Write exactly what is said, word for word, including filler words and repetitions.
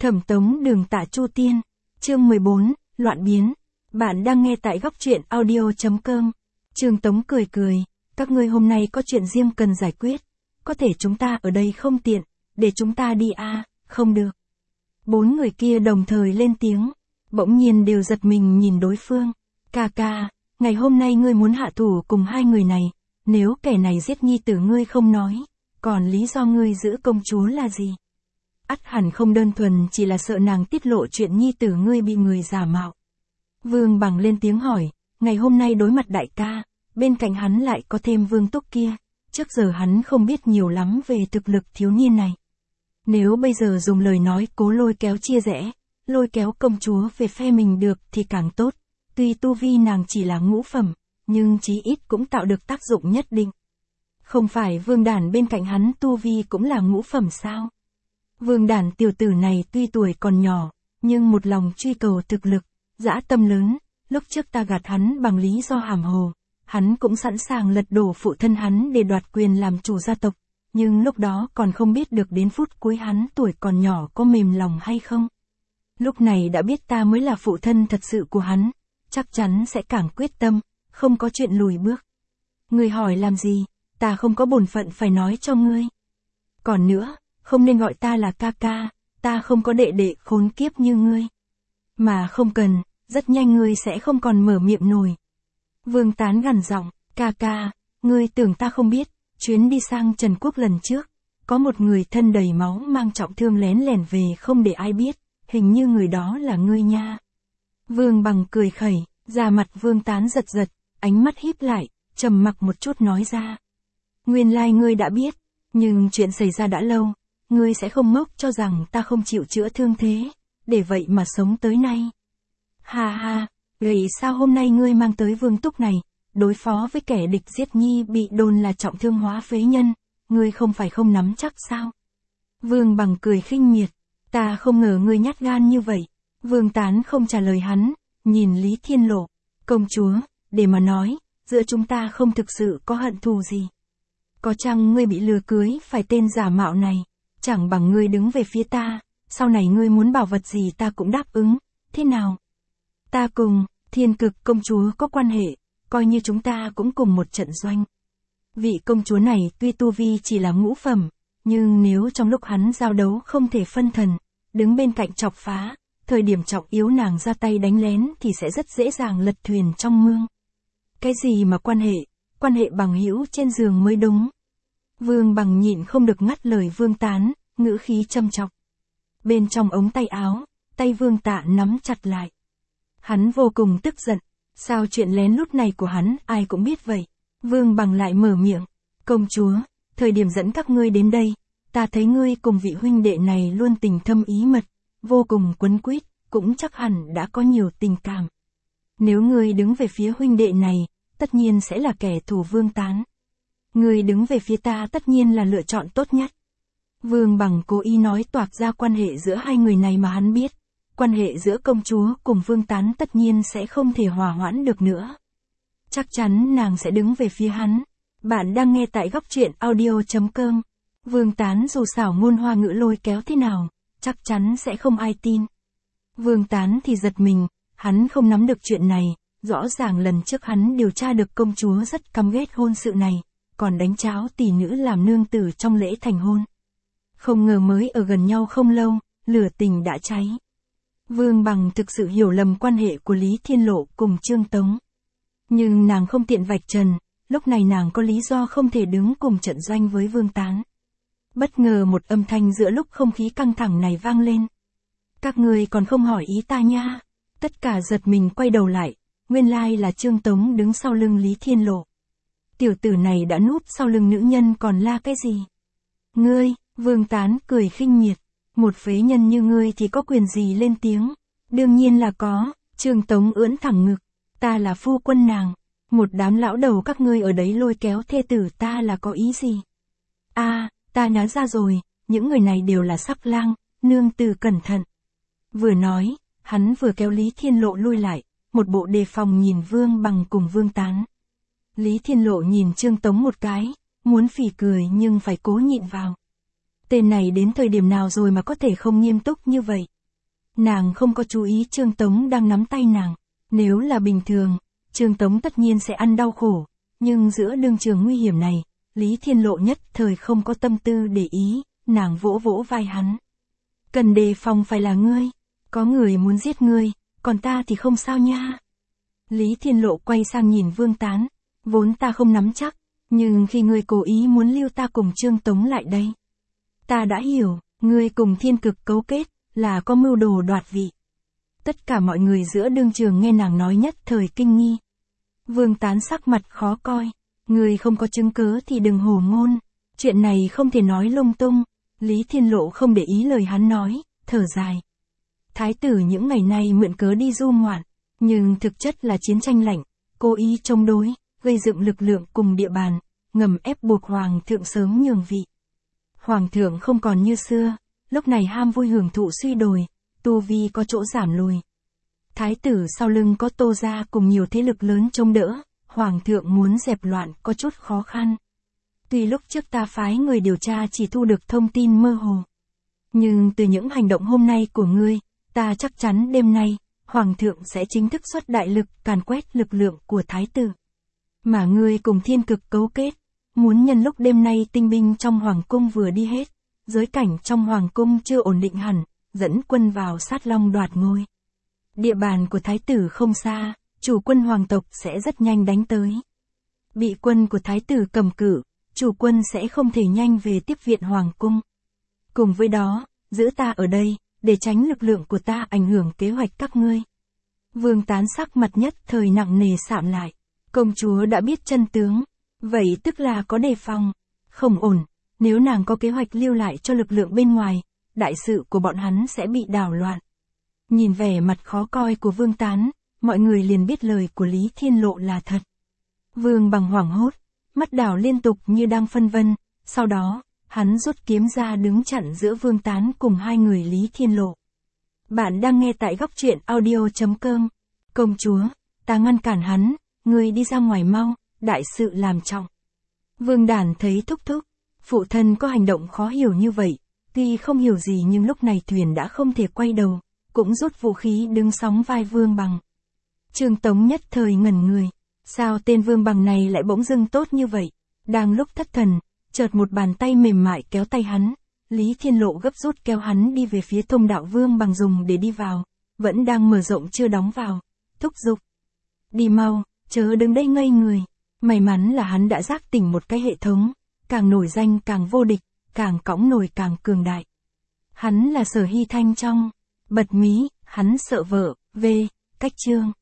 Thẩm Tống Đường Tạ Chu Tiên, chương mười bốn, Loạn Biến. Bạn đang nghe tại góc truyện audio chấm com. Trương Tống cười cười, các ngươi hôm nay có chuyện riêng cần giải quyết. Có thể chúng ta ở đây không tiện, để chúng ta đi à, không được. Bốn người kia đồng thời lên tiếng, bỗng nhiên đều giật mình nhìn đối phương. Ca ca, ngày hôm nay ngươi muốn hạ thủ cùng hai người này, nếu kẻ này giết nhi tử ngươi không nói, còn lý do ngươi giữ công chúa là gì? Ắt hẳn không đơn thuần chỉ là sợ nàng tiết lộ chuyện nhi tử ngươi bị người giả mạo. Vương Bằng lên tiếng hỏi, ngày hôm nay đối mặt đại ca, bên cạnh hắn lại có thêm Vương Túc kia, trước giờ hắn không biết nhiều lắm về thực lực thiếu niên này. Nếu bây giờ dùng lời nói cố lôi kéo chia rẽ, lôi kéo công chúa về phe mình được thì càng tốt, tuy tu vi nàng chỉ là ngũ phẩm, nhưng chí ít cũng tạo được tác dụng nhất định. Không phải Vương Đản bên cạnh hắn tu vi cũng là ngũ phẩm sao? Vương Đản tiểu tử này tuy tuổi còn nhỏ, nhưng một lòng truy cầu thực lực, dã tâm lớn, lúc trước ta gạt hắn bằng lý do hàm hồ, hắn cũng sẵn sàng lật đổ phụ thân hắn để đoạt quyền làm chủ gia tộc, nhưng lúc đó còn không biết được đến phút cuối hắn tuổi còn nhỏ có mềm lòng hay không. Lúc này đã biết ta mới là phụ thân thật sự của hắn, chắc chắn sẽ càng quyết tâm, không có chuyện lùi bước. Ngươi hỏi làm gì, ta không có bổn phận phải nói cho ngươi. Còn nữa, không nên gọi ta là ca ca, ta không có đệ đệ khốn kiếp như ngươi. Mà không cần, rất nhanh ngươi sẽ không còn mở miệng nổi. Vương Tán gằn giọng, ca ca, ngươi tưởng ta không biết, chuyến đi sang Trần Quốc lần trước, có một người thân đầy máu mang trọng thương lén lẻn về không để ai biết, hình như người đó là ngươi nha. Vương Bằng cười khẩy, da mặt Vương Tán giật giật, ánh mắt híp lại, trầm mặc một chút nói ra. Nguyên lai ngươi đã biết, nhưng chuyện xảy ra đã lâu, ngươi sẽ không ngốc cho rằng ta không chịu chữa thương thế, để vậy mà sống tới nay. Ha ha, vậy sao hôm nay ngươi mang tới Vương Túc này, đối phó với kẻ địch giết nhi bị đồn là trọng thương hóa phế nhân, ngươi không phải không nắm chắc sao? Vương Bằng cười khinh miệt, ta không ngờ ngươi nhát gan như vậy. Vương Tán không trả lời hắn, nhìn Lý Thiên Lộ, công chúa, để mà nói, giữa chúng ta không thực sự có hận thù gì. Có chăng ngươi bị lừa cưới phải tên giả mạo này, chẳng bằng ngươi đứng về phía ta, sau này ngươi muốn bảo vật gì ta cũng đáp ứng, thế nào? Ta cùng Thiên Cực công chúa có quan hệ, coi như chúng ta cũng cùng một trận doanh. Vị công chúa này tuy tu vi chỉ là ngũ phẩm, nhưng nếu trong lúc hắn giao đấu không thể phân thần, đứng bên cạnh chọc phá, thời điểm trọng yếu nàng ra tay đánh lén thì sẽ rất dễ dàng lật thuyền trong mương. Cái gì mà quan hệ, quan hệ bằng hữu trên giường mới đúng. Vương Bằng nhịn không được ngắt lời Vương Tán, ngữ khí châm chọc. Bên trong ống tay áo, tay Vương Tạ nắm chặt lại. Hắn vô cùng tức giận, sao chuyện lén lút này của hắn ai cũng biết vậy. Vương Bằng lại mở miệng, công chúa, thời điểm dẫn các ngươi đến đây, ta thấy ngươi cùng vị huynh đệ này luôn tình thâm ý mật, vô cùng quấn quýt, cũng chắc hẳn đã có nhiều tình cảm. Nếu ngươi đứng về phía huynh đệ này, tất nhiên sẽ là kẻ thù Vương Tán. Ngươi đứng về phía ta tất nhiên là lựa chọn tốt nhất. Vương Bằng cố ý nói toạc ra quan hệ giữa hai người này mà hắn biết, quan hệ giữa công chúa cùng Vương Tán tất nhiên sẽ không thể hòa hoãn được nữa. Chắc chắn nàng sẽ đứng về phía hắn. Bạn đang nghe tại góc truyện audio chấm com. Vương Tán dù xảo ngôn hoa ngữ lôi kéo thế nào, chắc chắn sẽ không ai tin. Vương Tán thì giật mình, hắn không nắm được chuyện này, rõ ràng lần trước hắn điều tra được công chúa rất căm ghét hôn sự này, còn đánh cháo tỷ nữ làm nương tử trong lễ thành hôn. Không ngờ mới ở gần nhau không lâu, lửa tình đã cháy. Vương Bằng thực sự hiểu lầm quan hệ của Lý Thiên Lộ cùng Trương Tống. Nhưng nàng không tiện vạch trần, lúc này nàng có lý do không thể đứng cùng trận doanh với Vương Tán. Bất ngờ một âm thanh giữa lúc không khí căng thẳng này vang lên. Các người còn không hỏi ý ta nha. Tất cả giật mình quay đầu lại, nguyên lai là Trương Tống đứng sau lưng Lý Thiên Lộ. Tiểu tử này đã núp sau lưng nữ nhân còn la cái gì? Ngươi, Vương Tán cười khinh miệt, một phế nhân như ngươi thì có quyền gì lên tiếng? Đương nhiên là có. Trương Tống ưỡn thẳng ngực, ta là phu quân nàng, một đám lão đầu các ngươi ở đấy lôi kéo thê tử ta là có ý gì? A, à, ta nhớ ra rồi, những người này đều là sắc lang, nương tử cẩn thận. Vừa nói, hắn vừa kéo Lý Thiên Lộ lui lại, một bộ đề phòng nhìn Vương Bằng cùng Vương Tán. Lý Thiên Lộ nhìn Trương Tống một cái, muốn phỉ cười nhưng phải cố nhịn vào. Tên này đến thời điểm nào rồi mà có thể không nghiêm túc như vậy? Nàng không có chú ý Trương Tống đang nắm tay nàng. Nếu là bình thường, Trương Tống tất nhiên sẽ ăn đau khổ. Nhưng giữa đương trường nguy hiểm này, Lý Thiên Lộ nhất thời không có tâm tư để ý, nàng vỗ vỗ vai hắn. Cần đề phòng phải là ngươi. Có người muốn giết ngươi, còn ta thì không sao nha. Lý Thiên Lộ quay sang nhìn Vương Tán. Vốn ta không nắm chắc, nhưng khi ngươi cố ý muốn lưu ta cùng Trương Tống lại đây. Ta đã hiểu, ngươi cùng Thiên Cực cấu kết, là có mưu đồ đoạt vị. Tất cả mọi người giữa đương trường nghe nàng nói nhất thời kinh nghi. Vương Tán sắc mặt khó coi. Ngươi không có chứng cớ thì đừng hổ ngôn. Chuyện này không thể nói lung tung. Lý Thiên Lộ không để ý lời hắn nói, thở dài. Thái tử những ngày nay mượn cớ đi du ngoạn, nhưng thực chất là chiến tranh lạnh, cố ý chống đối, gây dựng lực lượng cùng địa bàn, ngầm ép buộc Hoàng thượng sớm nhường vị. Hoàng thượng không còn như xưa, lúc này ham vui hưởng thụ suy đồi, tu vi có chỗ giảm lùi. Thái tử sau lưng có Tô gia cùng nhiều thế lực lớn chống đỡ, Hoàng thượng muốn dẹp loạn có chút khó khăn. Tuy lúc trước ta phái người điều tra chỉ thu được thông tin mơ hồ. Nhưng từ những hành động hôm nay của ngươi, ta chắc chắn đêm nay, Hoàng thượng sẽ chính thức xuất đại lực càn quét lực lượng của Thái tử. Mà ngươi cùng Thiên Cực cấu kết, muốn nhân lúc đêm nay tinh binh trong Hoàng cung vừa đi hết, giới cảnh trong Hoàng cung chưa ổn định hẳn, dẫn quân vào sát long đoạt ngôi. Địa bàn của Thái tử không xa, chủ quân hoàng tộc sẽ rất nhanh đánh tới. Bị quân của Thái tử cầm cự, chủ quân sẽ không thể nhanh về tiếp viện Hoàng cung. Cùng với đó, giữ ta ở đây, để tránh lực lượng của ta ảnh hưởng kế hoạch các ngươi. Vương Tán sắc mặt nhất thời nặng nề sạm lại. Công chúa đã biết chân tướng, vậy tức là có đề phòng. Không ổn, nếu nàng có kế hoạch lưu lại cho lực lượng bên ngoài, đại sự của bọn hắn sẽ bị đảo loạn. Nhìn vẻ mặt khó coi của Vương Tán, mọi người liền biết lời của Lý Thiên Lộ là thật. Vương Bằng hoảng hốt, mắt đảo liên tục như đang phân vân, sau đó, hắn rút kiếm ra đứng chặn giữa Vương Tán cùng hai người Lý Thiên Lộ. Bạn đang nghe tại góc truyện audio chấm com. Công chúa, ta ngăn cản hắn, ngươi đi ra ngoài mau, đại sự làm trọng. Vương Đản thấy thúc thúc, phụ thân có hành động khó hiểu như vậy, tuy không hiểu gì nhưng lúc này thuyền đã không thể quay đầu, cũng rút vũ khí đứng sóng vai Vương Bằng. Trương Tống nhất thời ngẩn người, sao tên Vương Bằng này lại bỗng dưng tốt như vậy? Đang lúc thất thần, chợt một bàn tay mềm mại kéo tay hắn, Lý Thiên Lộ gấp rút kéo hắn đi về phía thông đạo Vương Bằng dùng để đi vào, vẫn đang mở rộng chưa đóng vào, thúc giục. Đi mau, chớ đứng đây ngây người. May mắn là hắn đã giác tỉnh một cái hệ thống, càng nổi danh càng vô địch, càng cõng nổi càng cường đại. Hắn là Sở Hy Thanh trong Bật Mí, hắn sợ vợ, về, cách chương.